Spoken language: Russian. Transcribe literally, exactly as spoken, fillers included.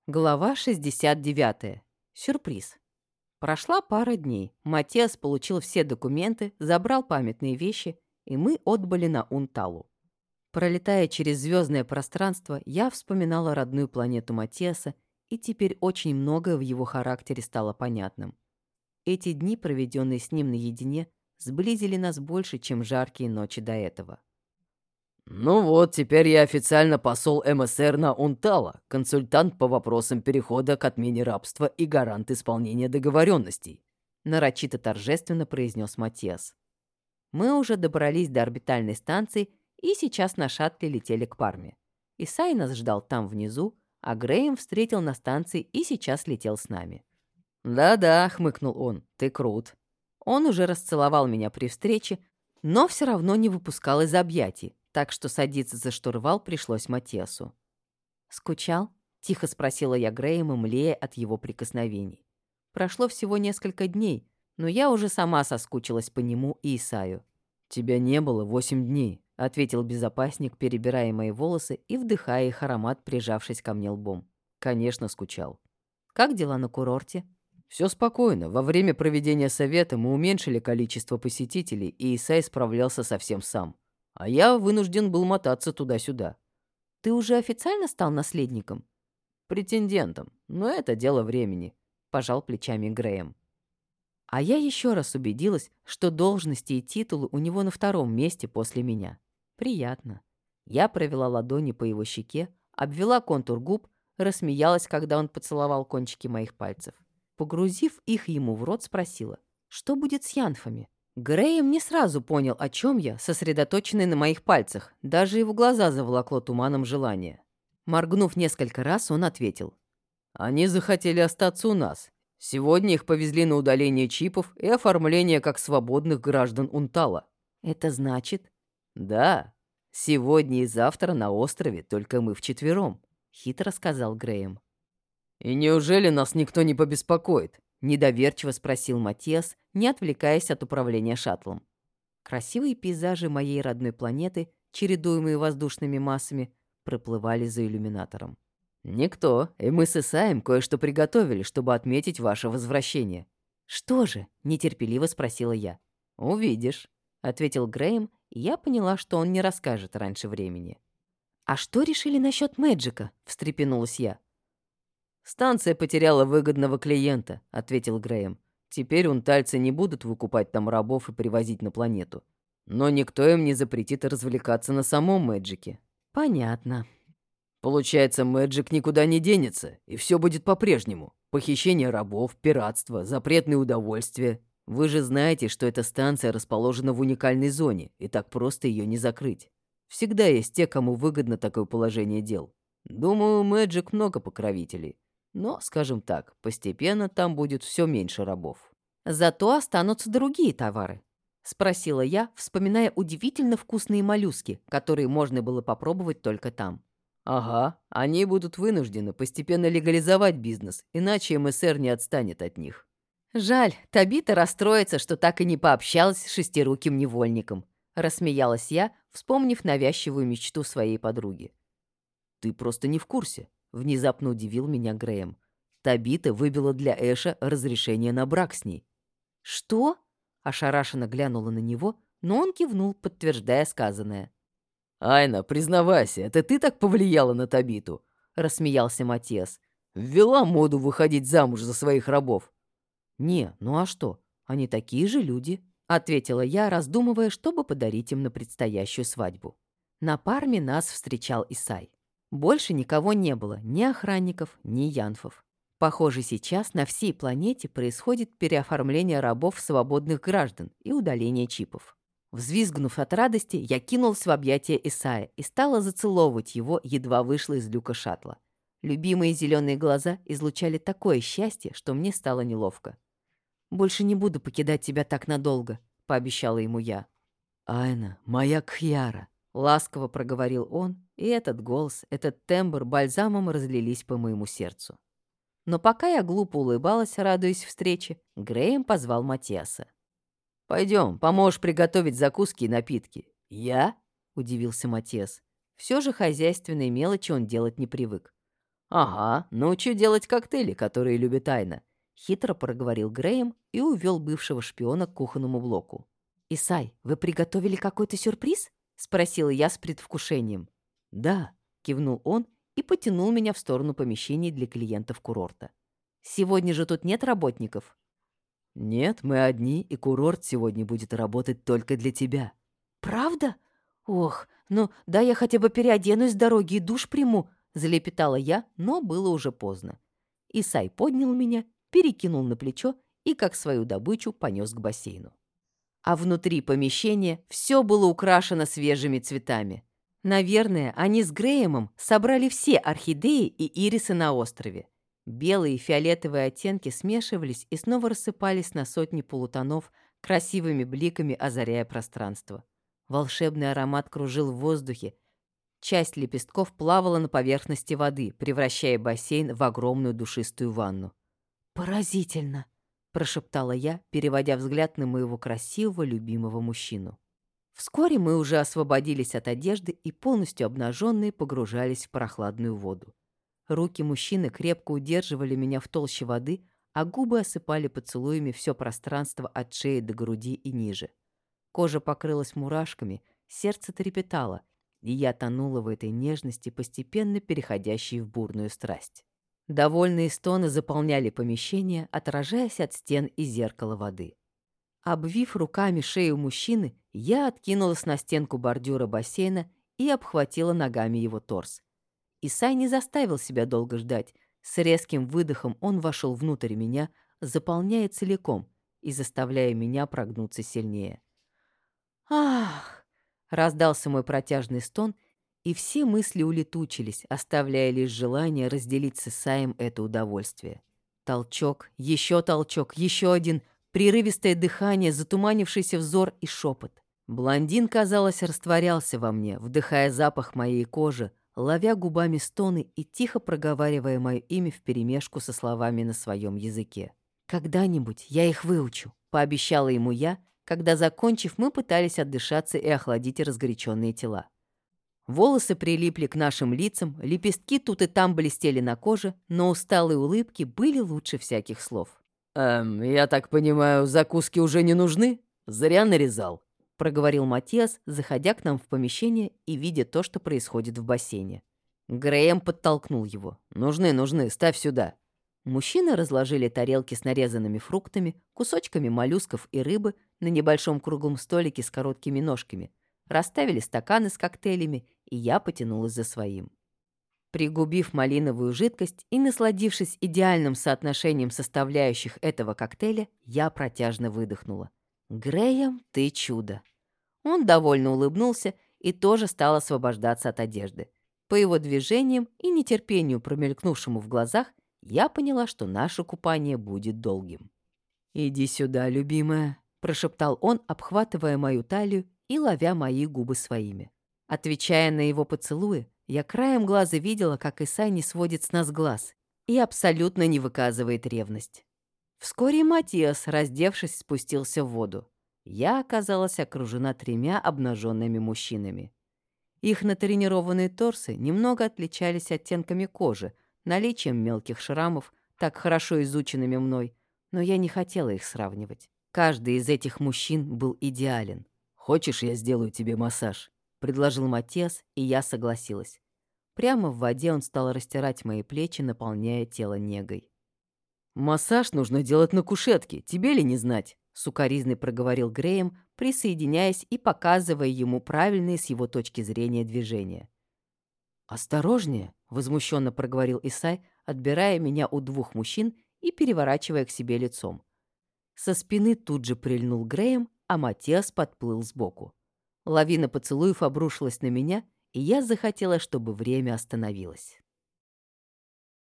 Глава шестьдесят девять. Сюрприз. Прошла пара дней. Матиас получил все документы, забрал памятные вещи, и мы отбыли на Унталу. Пролетая через звездное пространство, я вспоминала родную планету Матиаса, и теперь очень многое в его характере стало понятным. Эти дни, проведенные с ним наедине, сблизили нас больше, чем жаркие ночи до этого. «Ну вот, теперь я официально посол МСР на Унтала, консультант по вопросам перехода к отмене рабства и гарант исполнения договоренностей», Нарочито торжественно произнес Матиас. Мы уже добрались до орбитальной станции и сейчас на шаттле летели к Парме. Исай нас ждал там внизу, а Грэем встретил на станции и сейчас летел с нами. «Да-да», — хмыкнул он, — «ты крут». Он уже расцеловал меня при встрече, но все равно не выпускал из объятий, так что садиться за штурвал пришлось Матиасу. «Скучал?» — тихо спросила я Грэема, млея от его прикосновений. Прошло всего несколько дней, но я уже сама соскучилась по нему и Исаю. «Тебя не было восемь дней», — ответил безопасник, перебирая мои волосы и вдыхая их аромат, прижавшись ко мне лбом. «Конечно, скучал». «Как дела на курорте?» «Все спокойно. Во время проведения совета мы уменьшили количество посетителей, и Исай справлялся совсем сам. А я вынужден был мотаться туда-сюда. «Ты уже официально стал наследником?» Претендентом. Но это дело времени», — пожал плечами Грэем. А я еще раз убедилась, что должности и титулы у него на втором месте после меня. Приятно. Я провела ладони по его щеке, обвела контур губ, рассмеялась, когда он поцеловал кончики моих пальцев. Погрузив их ему в рот, спросила, что будет с янфами? Грэем не сразу понял, о чем я, сосредоточенный на моих пальцах. Даже его глаза заволокло туманом желания. Моргнув несколько раз, он ответил. «Они захотели остаться у нас. Сегодня их повезли на удаление чипов и оформление как свободных граждан Унтала». «Это значит?» «Да, сегодня и завтра на острове только мы вчетвером», — хитро сказал Грэем. «И неужели нас никто не побеспокоит?» — недоверчиво спросил Матиас, не отвлекаясь от управления шаттлом. Красивые пейзажи моей родной планеты, чередуемые воздушными массами, проплывали за иллюминатором. «Никто, и мы с Исаем кое-что приготовили, чтобы отметить ваше возвращение». «Что же?» — нетерпеливо спросила я. «Увидишь», — ответил Грэем, и я поняла, что он не расскажет раньше времени. «А что решили насчет Мэджика?» — встрепенулась я. «Станция потеряла выгодного клиента», — ответил Грэем. «Теперь унтальцы не будут выкупать там рабов и привозить на планету. Но никто им не запретит развлекаться на самом Мэджике». «Понятно». «Получается, Мэджик никуда не денется, и все будет по-прежнему. Похищение рабов, пиратство, запретные удовольствия. Вы же знаете, что эта станция расположена в уникальной зоне, и так просто ее не закрыть. Всегда есть те, кому выгодно такое положение дел. Думаю, у Мэджик много покровителей. Но, скажем так, постепенно там будет все меньше рабов». «Зато останутся другие товары», — спросила я, вспоминая удивительно вкусные моллюски, которые можно было попробовать только там. «Ага, они будут вынуждены постепенно легализовать бизнес, иначе МСР не отстанет от них». «Жаль, Табита расстроится, что так и не пообщалась с шестируким невольником», — рассмеялась я, вспомнив навязчивую мечту своей подруги. «Ты просто не в курсе», — внезапно удивил меня Грэем. «Табита выбила для Эша разрешение на брак с ней». «Что?» — ошарашенно глянула на него, но он кивнул, подтверждая сказанное. «Айна, признавайся, это ты так повлияла на Табиту?» — рассмеялся Матиас. «Ввела моду выходить замуж за своих рабов». «Не, ну а что? Они такие же люди», — ответила я, раздумывая, чтобы подарить им на предстоящую свадьбу. На Парме нас встречал Исай. Больше никого не было, ни охранников, ни янфов. Похоже, сейчас на всей планете происходит переоформление рабов в свободных граждан и удаление чипов. Взвизгнув от радости, я кинулась в объятия Исая и стала зацеловывать его, едва вышла из люка шаттла. Любимые зеленые глаза излучали такое счастье, что мне стало неловко. «Больше не буду покидать тебя так надолго», — пообещала ему я. «Айна, моя Кьяра», — ласково проговорил он, и этот голос, этот тембр бальзамом разлились по моему сердцу. Но пока я глупо улыбалась, радуясь встрече, Грэем позвал Матиаса. «Пойдем, поможешь приготовить закуски и напитки». «Я?» — удивился Матиас. Все же хозяйственные мелочи он делать не привык. «Ага, научу делать коктейли, которые любит Айна», — хитро проговорил Грэем и увел бывшего шпиона к кухонному блоку. «Исай, вы приготовили какой-то сюрприз?» — спросила я с предвкушением. «Да», — кивнул он и потянул меня в сторону помещений для клиентов курорта. «Сегодня же тут нет работников?» «Нет, мы одни, и курорт сегодня будет работать только для тебя». «Правда? Ох, ну да я хотя бы переоденусь с дороги и душ приму», — залепетала я, но было уже поздно. Исай поднял меня, перекинул на плечо и, как свою добычу, понес к бассейну. А внутри помещения все было украшено свежими цветами. Наверное, они с Грэемом собрали все орхидеи и ирисы на острове. Белые и фиолетовые оттенки смешивались и снова рассыпались на сотни полутонов, красивыми бликами озаряя пространство. Волшебный аромат кружил в воздухе. Часть лепестков плавала на поверхности воды, превращая бассейн в огромную душистую ванну. «Поразительно!» — прошептала я, переводя взгляд на моего красивого, любимого мужчину. Вскоре мы уже освободились от одежды и полностью обнаженные погружались в прохладную воду. Руки мужчины крепко удерживали меня в толще воды, а губы осыпали поцелуями все пространство от шеи до груди и ниже. Кожа покрылась мурашками, сердце трепетало, и я тонула в этой нежности, постепенно переходящей в бурную страсть. Довольные стоны заполняли помещение, отражаясь от стен и зеркала воды. Обвив руками шею мужчины, я откинулась на стенку бордюра бассейна и обхватила ногами его торс. Исай не заставил себя долго ждать. С резким выдохом он вошел внутрь меня, заполняя целиком и заставляя меня прогнуться сильнее. «Ах!» — раздался мой протяжный стон, и все мысли улетучились, оставляя лишь желание разделить с Исаем это удовольствие. Толчок, еще толчок, еще один, прерывистое дыхание, затуманившийся взор и шепот. Блондин, казалось, растворялся во мне, вдыхая запах моей кожи, ловя губами стоны и тихо проговаривая мое имя вперемешку со словами на своем языке. «Когда-нибудь я их выучу», — пообещала ему я, когда, закончив, мы пытались отдышаться и охладить разгоряченные тела. Волосы прилипли к нашим лицам, лепестки тут и там блестели на коже, но усталые улыбки были лучше всяких слов. «Эм, я так понимаю, закуски уже не нужны? Зря нарезал», — проговорил Матиас, заходя к нам в помещение и видя то, что происходит в бассейне. Грэем подтолкнул его. «Нужны, нужны, ставь сюда». Мужчины разложили тарелки с нарезанными фруктами, кусочками моллюсков и рыбы на небольшом круглом столике с короткими ножками, расставили стаканы с коктейлями, и я потянулась за своим. Пригубив малиновую жидкость и насладившись идеальным соотношением составляющих этого коктейля, я протяжно выдохнула. «Грэем, ты чудо!» Он довольно улыбнулся и тоже стал освобождаться от одежды. По его движениям и нетерпению, промелькнувшему в глазах, я поняла, что наше купание будет долгим. «Иди сюда, любимая», — прошептал он, обхватывая мою талию и ловя мои губы своими. Отвечая на его поцелуи, я краем глаза видела, как Исай не сводит с нас глаз и абсолютно не выказывает ревность. Вскоре Матиас, раздевшись, спустился в воду. Я оказалась окружена тремя обнаженными мужчинами. Их натренированные торсы немного отличались оттенками кожи, наличием мелких шрамов, так хорошо изученными мной, но я не хотела их сравнивать. Каждый из этих мужчин был идеален. «Хочешь, я сделаю тебе массаж?» — предложил Матиас, и я согласилась. Прямо в воде он стал растирать мои плечи, наполняя тело негой. «Массаж нужно делать на кушетке, тебе ли не знать?» — сукоризной проговорил Грэем, присоединяясь и показывая ему правильные с его точки зрения движения. «Осторожнее!» — возмущенно проговорил Исай, отбирая меня у двух мужчин и переворачивая к себе лицом. Со спины тут же прильнул Грэем, а Матиас подплыл сбоку. Лавина поцелуев обрушилась на меня, и я захотела, чтобы время остановилось.